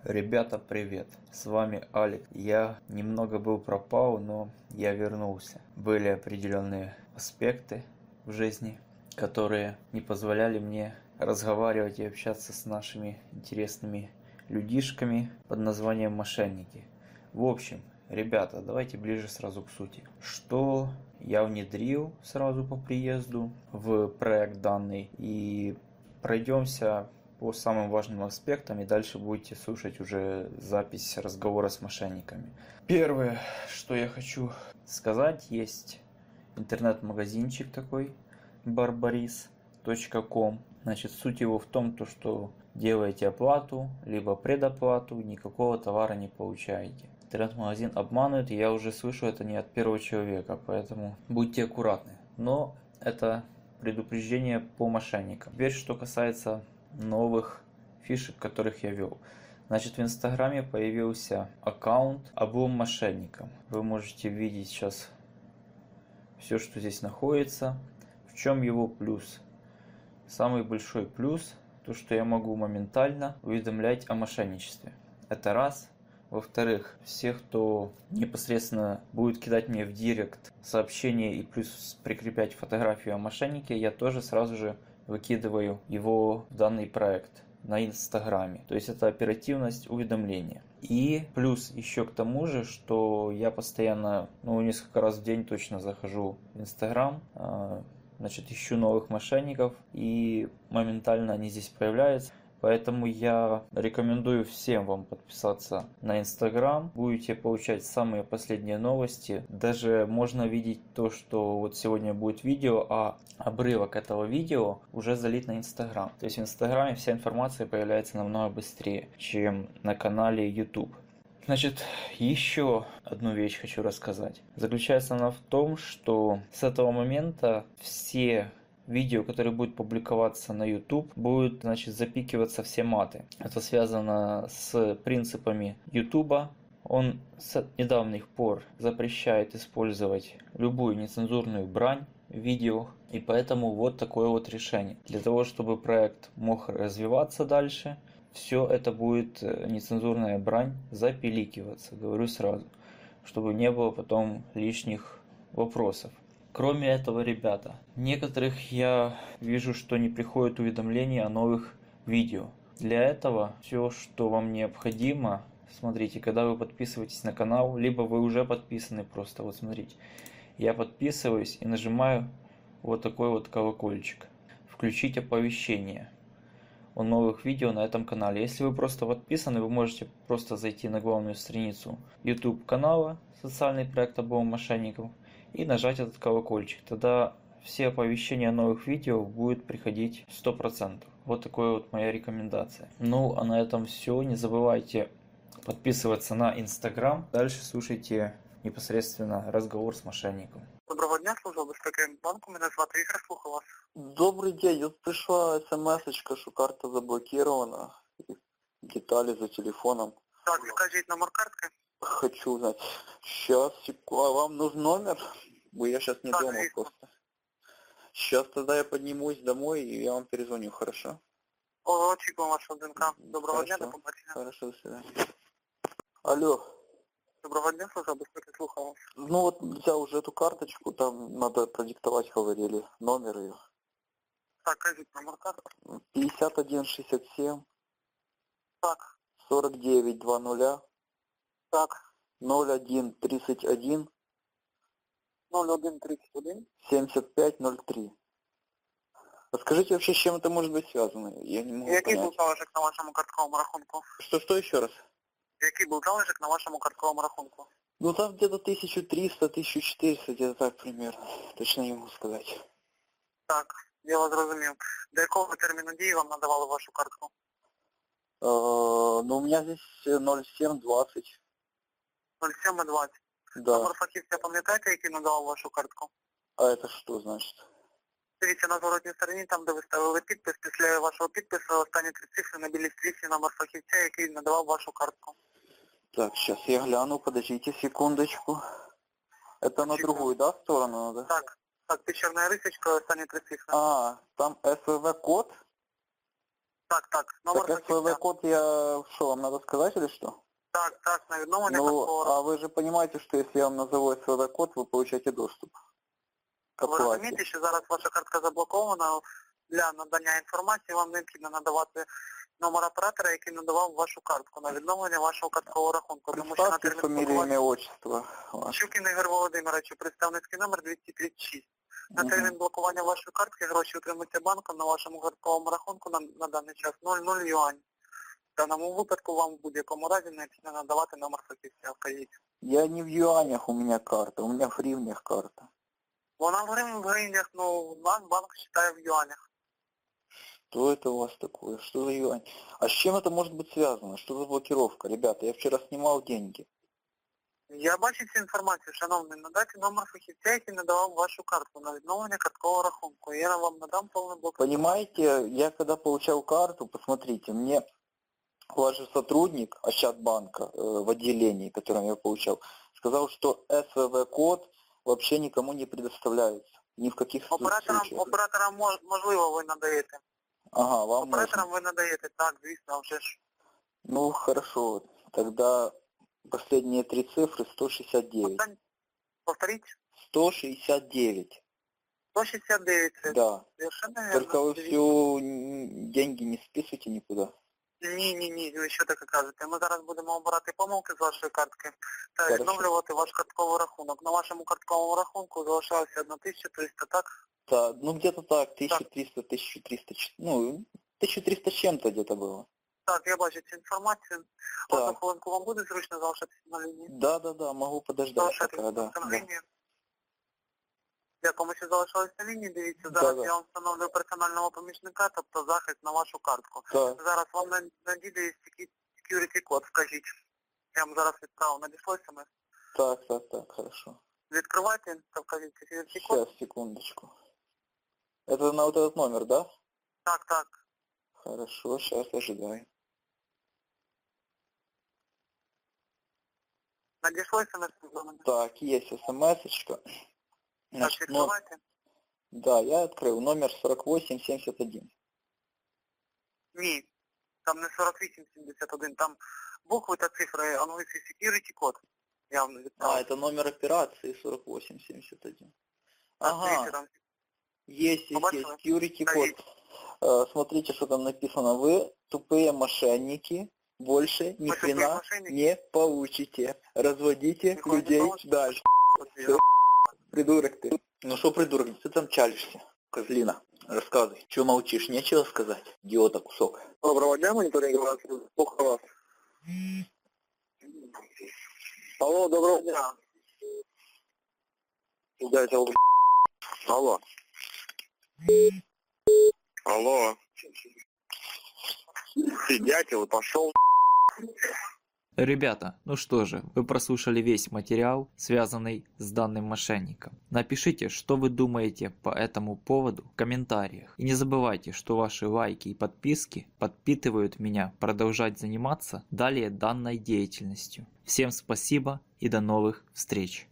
Ребята, привет! С вами Алик. Я немного был пропал, но я вернулся. Были определенные аспекты в жизни, которые не позволяли мне разговаривать и общаться с нашими интересными людишками под названием мошенники. В общем, ребята, давайте ближе сразу к сути. Что я внедрил сразу по приезду в проект данный, и пройдемся по самым важным аспектам, и дальше будете слушать уже запись разговора с мошенниками. Первое, что я хочу сказать, есть интернет-магазинчик такой, barbaris.com. Значит, суть его в том, что делаете оплату, либо предоплату, никакого товара не получаете. Интернет-магазин обманывает, и я уже слышу это не от первого человека, поэтому будьте аккуратны. Но это предупреждение по мошенникам. Теперь, что касается новых фишек, которых я вел. Значит, в Инстаграме появился аккаунт «Облом мошенникам». Вы можете видеть сейчас все, что здесь находится. В чем его плюс? Самый большой плюс – то, что я могу моментально уведомлять о мошенничестве. Это раз. Во-вторых, всех, кто непосредственно будет кидать мне в директ сообщение и плюс прикреплять фотографию о мошеннике, я тоже сразу же выкидываю его в данный проект на Инстаграме. То есть это оперативность уведомления. И плюс еще к тому же, что я постоянно, несколько раз в день точно захожу в Инстаграм, значит, ищу новых мошенников, и моментально они здесь появляются. Поэтому я рекомендую всем вам подписаться на Инстаграм. Будете получать самые последние новости. Даже можно видеть то, что вот сегодня будет видео, а обрывок этого видео уже залит на Инстаграм. То есть в Инстаграме вся информация появляется намного быстрее, чем на канале YouTube. Значит, еще одну вещь хочу рассказать. Заключается она в том, что с этого момента все видео, которые будут публиковаться на YouTube, будут, значит, запикиваться все маты. Это связано с принципами YouTube. Он с недавних пор запрещает использовать любую нецензурную брань в видео, и поэтому вот такое вот решение. Для того, чтобы проект мог развиваться дальше, все это будет нецензурная брань запиликиваться, говорю сразу, чтобы не было потом лишних вопросов. Кроме этого, ребята, некоторых я вижу, что не приходят уведомления о новых видео. Для этого все, что вам необходимо, смотрите, когда вы подписываетесь на канал, либо вы уже подписаны просто, вот смотрите, я подписываюсь и нажимаю вот такой вот колокольчик. Включить оповещение о новых видео на этом канале. Если вы просто подписаны, вы можете просто зайти на главную страницу YouTube канала «Социальный проект облом мошенников» и нажать этот колокольчик. Тогда все оповещения о новых видео будут приходить 100%. Вот такая вот моя рекомендация. Ну, а на этом все. Не забывайте подписываться на Инстаграм. Дальше слушайте непосредственно разговор с мошенником. Доброго дня, служба безпеки банку. Мене звати Ігор, слухаю вас. Добрый день. Вот пришла смс-очка, что карта заблокирована. Детали за телефоном. Так, скажіть номер картки. Хочу узнать. Сейчас, секунду. А вам нужен номер? Бо я сейчас не Так, дома есть. просто. Сейчас тогда я поднимусь домой и я вам перезвоню, хорошо? Очікуємо вашого дзвінка. Доброго дня, до Хорошо. побачення. Хорошо, до свидания. Алло. Доброго дня, служба безпеки, слухаю вас. Ну вот взял уже эту карточку, там надо продиктовать, говорили, номер ее. Так, кажіть номер картки. 5167 Так, 4920 так. 0131 0131. 7503. Расскажите вообще, с чем это может быть связано? Я не могу Який понять. був залишок на вашому картковому рахунку? Что еще раз? Який був залишок на вашому картковому рахунку? Ну там где-то 1300-1400, где-то так примерно. Точно не могу сказать. Так, я вас зрозумів. До якого терміну дії вам надавали вашу картку? Ну у меня здесь 0720. 0720. Да. Номер фахівця пам'ятаєте, який надавав вашу картку? А это что значит? Дивіться на зворотній стороні, там де ви ставили підпис, після вашого підпису останні 3 цифри на білій стрічці номер фахівця, який надавав вашу картку. Так, сейчас я гляну, подождите секундочку. Это на другую, да, сторону надо? Так, під чорною рисочкою останні 3 цифри. А, там СВВ-код? Так, номер Так фахівця. СВВ-код я, что, вам надо сказать или что? Так, на відновлення Ну, карткового а рахунку. вы же понимаете, что если я вам назову СВВ-код, вы получаете доступ к Ви оплате. розумієте, що зараз ваша картка заблокована, для надання інформації вам необхідно надавати номер оператора, який надавав вашу картку на відновлення вашого карткового рахунку. Тому що на Представьте термін фамилию, блокування имя, отчество ваше. Щукін Ігор Володимирович, представницький номер 236. На Мгм. термін блокування вашої картки гроші отримуються банком на вашому картковому рахунку на даний час 0,0 юань. В даному випадку вам в будь-якому разі необхідно надавати номер фахівця. Вказіть. Я не в юанях у меня карта, у меня в гривнях карта. Вона в гривнях, ну, нас банк вважає в юанях. Что это у вас такое? Что за юань? А с чем это может быть связано? Что за блокировка? Ребята, я вчера снимал деньги. Я бачу цю інформацію, шановний, надайте номер фахівця, який надавав вашу картку на відновлення карткового рахунку. Я вам надам повний блок. Понимаете, я когда получал карту, посмотрите, мне ваш же сотрудник Ощадбанка в отделении, которым я получал, сказал, что СВВ-код вообще никому не предоставляется. Ни в каких случаях. Операторам можливо ви надаєте. Ага, вам Операторам можно. ви надаєте, так, звісно, вже ж. Ну, хорошо. Тогда последние три цифры 169. Повторіть. 169. 169. Це Да. совершенно верно. Только вы всю деньги не списывайте никуда. Ні, ви що таке кажете? Ми зараз будемо обирати помилки з вашої картки та Хорошо. відновлювати ваш картковий рахунок. На вашому картковому рахунку залишалося 1300, так? Да, ну где-то так, 1300, 1300, ну, 1300 с чем-то где-то было. Так, я бачу цю інформацію. Так. Одну хвилинку вам буде зручно залишатися на лінії? Да, могу подождать Залишайтесь пока, да. на Да. лінії. Дякую, що залишилися на лінії. Дивіться, Да, зараз да. я вам встановлю персонального помічника, тобто захист на вашу картку. Да. Зараз вам надійде security код, скажіть. Я вам зараз відправив, надійшло смс. Так, хорошо. Відкривайте та вкажіть security код. Сейчас, секундочку. Это на вот этот номер, да? Так. Хорошо, сейчас ожидаю. Надійшло смс-повідомлення? Так, есть смс-очка. Так, Значит, відкривайте. да, я открыл номер 4871. Ні. Там не 4871, там букви та цифри, англійський security код. Я вам відправив. Это номер операции 4871. Так, дивіться, Ага, там есть, Побачили? security код. Скажіть. Смотрите, что там написано. Вы, тупые мошенники, больше ни Вы тупые хрена мошенники? не получите. Разводите Нихуя не людей получите. дальше. Всё. Придурок ты. Ну что, придурок, ты там чалишься? Козлина, рассказывай. Чего молчишь? Нечего сказать? Идиота кусок. Доброго дня, моніторинг вас. Слухаю вас. Алло, доброго дня. Дятел. Алло. Алло. Ты дятел, пошел. Ребята, ну что же, вы прослушали весь материал, связанный с данным мошенником. Напишите, что вы думаете по этому поводу в комментариях. И не забывайте, что ваши лайки и подписки подпитывают меня продолжать заниматься далее данной деятельностью. Всем спасибо и до новых встреч.